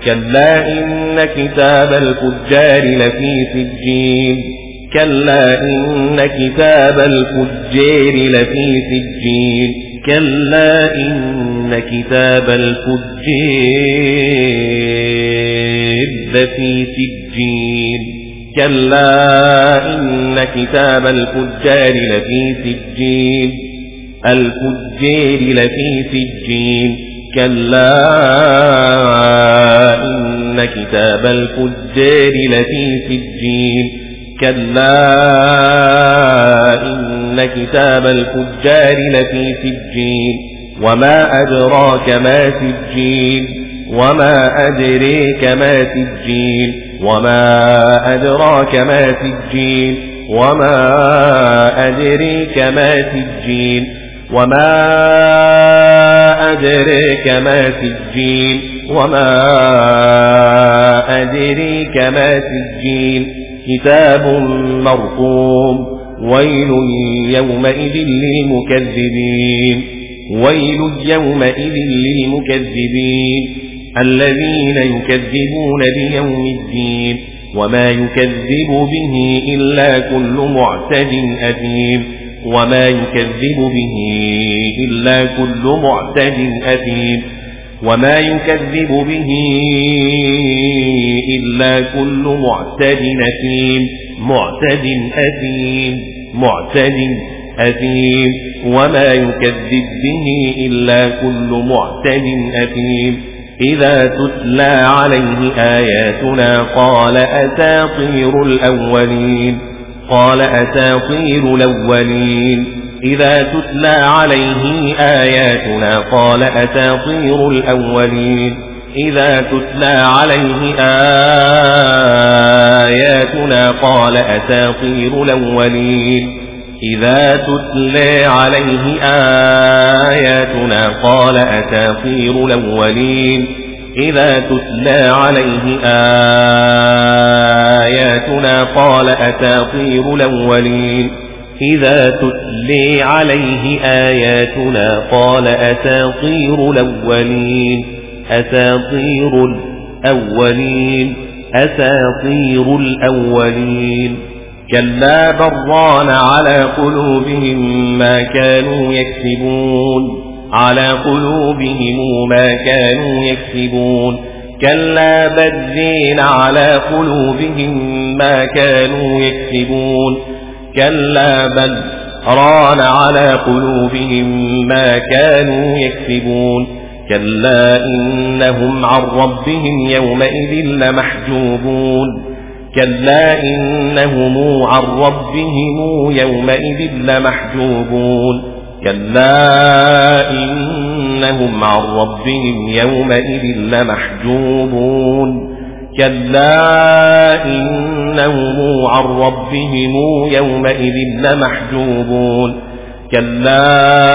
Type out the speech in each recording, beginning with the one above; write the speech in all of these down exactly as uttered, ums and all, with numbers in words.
كلا إن كتاب الفجار لفي سجين كلا إن كتاب الفجار لفي سجين كلا إن كتاب الفجار لفي سجين كلا إن كتاب الفجار لفي سجين الفجار لفي سجين كلا إن كتاب الفجار لفي سجين كلا إن كتاب الفجار لفي سجين وما أدراك ما سجين وما أدريك ما سجين وما أدراك ما سجين وما أدريك ما سجين وما أدريك ما سجين وما أدريك ما سجين كتاب مرقوم ويل يومئذ للمكذبين ويل يومئذ للمكذبين الذين يكذبون بيوم الدين وما يكذب به إلا كل معتد أثيم وما يكذب به إلا كل معتد أثيم وما يكذب به إلا كل معتد أثيم معتد أثيم معتد أثيم وما يكذب به إلا كل معتد أثيم إذا تتلى عليه آياتنا قال أساطير الأولين قال أساطير الأولين إذا تتلى عليه آياتنا قال أساطير الأولين إذا تتلى عليه آياتنا قال أساطير الأولين إذا تتلى عليه آياتنا قال أساطير الأولين إذا تتلى عليه آياتنا قال أساطير الأولين إذا تتلى عليه آياتنا قال أساطير الأولين أساطير الأولين أساطير الأولين كلا بران على قلوبهم ما كانوا يكسبون على قلوبهم ما كانوا يكسبون كلا بل على قلوبهم ما كانوا يكسبون كلا بل ران على قلوبهم ما كانوا يكسبون كلا إنهم عن ربهم يومئذ لمحجوبون كلا إنهم عن ربهم يومئذ لمحجوبون كلا إنهم عن ربهم يومئذ لمحجوبون كلا إنهم عن ربهم يومئذ لمحجوبون كلا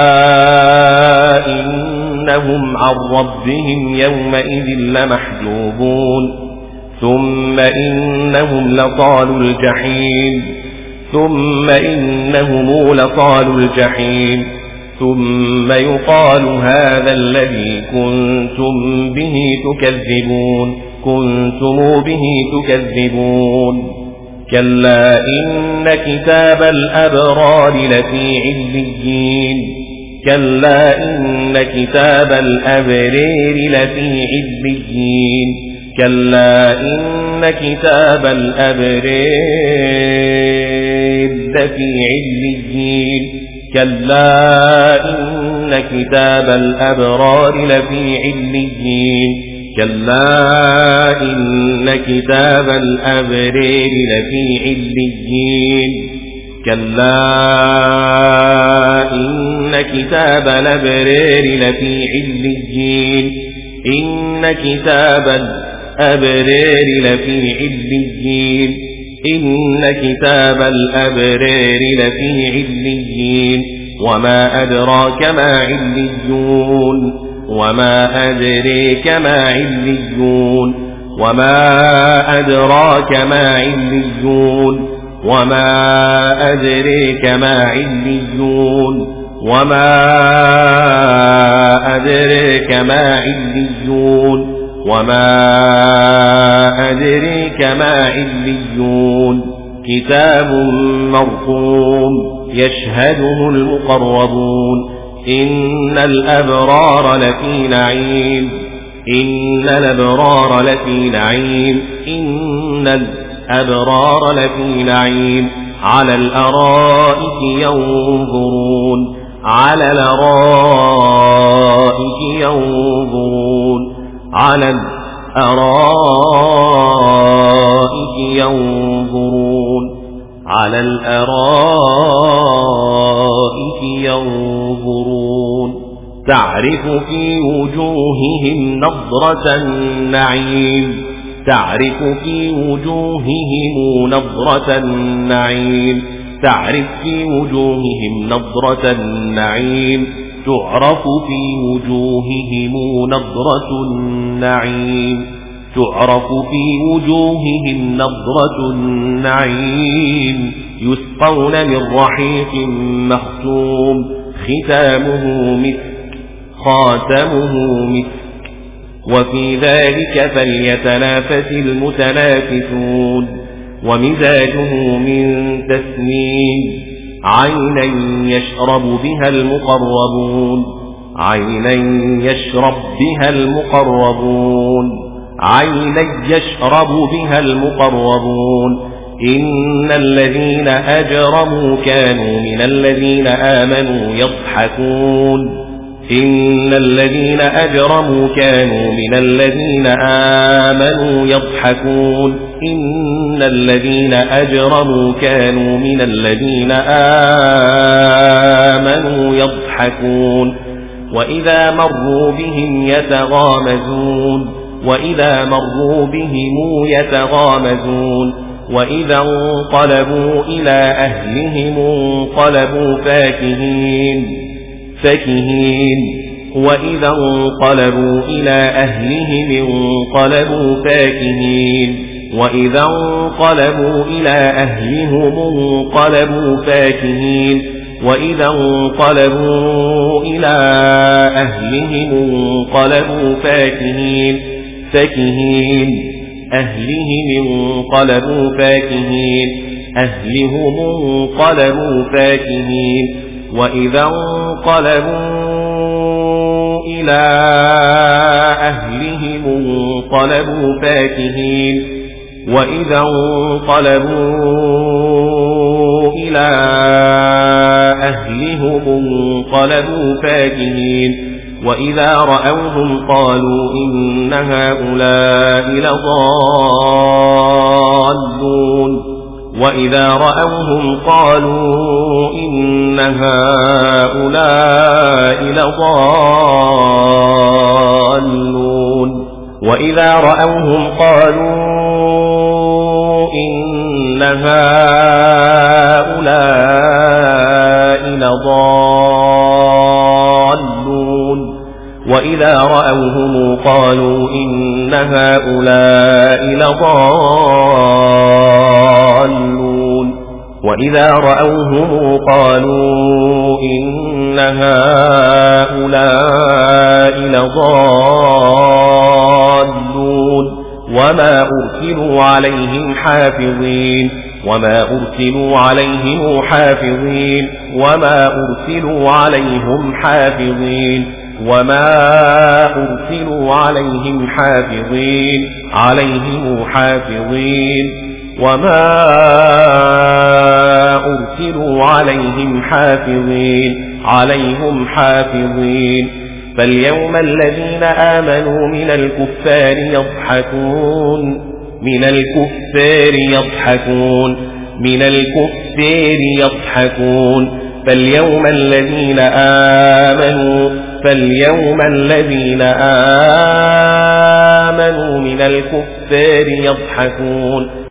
إنهم عن ربهم يومئذ لمحجوبون ثم إنهم لطالوا الجحيم ثم إنهم لطالوا الجحيم ثم يقال هذا الذي كنتم به تكذبون كنتم به تكذبون كلا إن كتاب الأبرار لفي عليين كلا إن كتاب الأبرار لفي عليين كلا إن كتاب الأبرار لفي عليين كلا إن كتاب الأبرار لفي عليين كلا إن كتاب الأبرار لفي عليين كلا إن كتاب الأبرار لفي عليين إن كتاب الأبرار لفي عليين إن كتاب الأبرار لفي عليين وما أدراك ما عليون وما أدريك ما عليون وما أدراك ما عليون وما أدريك ما عليون وما أدريك ما عليون وما أدريك ما عليون كتاب مرقوم يشهده المقربون إن الأبرار لفي نعيم إن الأبرار لفي نعيم إن الأبرار لفي نعيم على الأرائك ينظرون على الأرائك ينظرون على الأرائك ينظرون على الأرائك ينظرون تعرف في وجوههم نضرة النعيم تعرف في وجوههم نضرة النعيم تعرف في وجوههم نضرة النعيم تعرف في وجوههم نضرة النعيم تعرف في وجوههم نضرة النعيم يسقون من رحيق مختوم ختامه مسك خاتمه مسك وفي ذلك فليتنافس المتنافسون ومزاجه من تسنيم عينا يشرب بها المقربون عينا يشرب بها المقربون عينا يشرب بها المقربون إن الذين أجرموا كانوا من الذين آمنوا يضحكون إن الذين أجرموا كانوا من الذين آمنوا يضحكون إن الذين أجرموا كانوا من الذين آمنوا يضحكون وإذا مروا بهم يتغامزون وإذا مروا بهم يتغامزون وإذا انقلبوا إلى أهلهم انقلبوا فاكهين فكهين وإذا انقلبوا إلى أهلهم انقلبوا فاكهين وإذا انقلبوا إلى أهلهم انقلبوا فاكهين وإذا انقلبوا إلى أهلهم انقلبوا فاكهين فكهين أهلهم انقلبوا فاكهين أهلهم انقلبوا فاكهين وإذا انقلبوا إلى أهلهم انقلبوا فاكهين وإذا انقلبوا إلى أهلهم انقلبوا فاكهين وإذا رأوهم قالوا إن هؤلاء لضالون وإذا رأوهم قالوا إن هؤلاء لضالون وإذا رأوهم قالوا إن هؤلاء لضالون وإذا رأوهم قالوا إن هؤلاء لضالون وإذا رأوهم قالوا إن هؤلاء لضالون وما أرسلوا عليهم حافظين وما أرسلوا عليهم حافظين وما أرسلوا عليهم حافظين وما أرسلوا عليهم حافظين عليهم حافظين وما أرسلوا عليهم حافظين عليهم حافظين فاليوم الذين آمنوا من الكفار يضحكون من الكفار يضحكون من الكفار يضحكون فاليوم الذين آمنوا فاليوم الذين آمنوا من الكفار يضحكون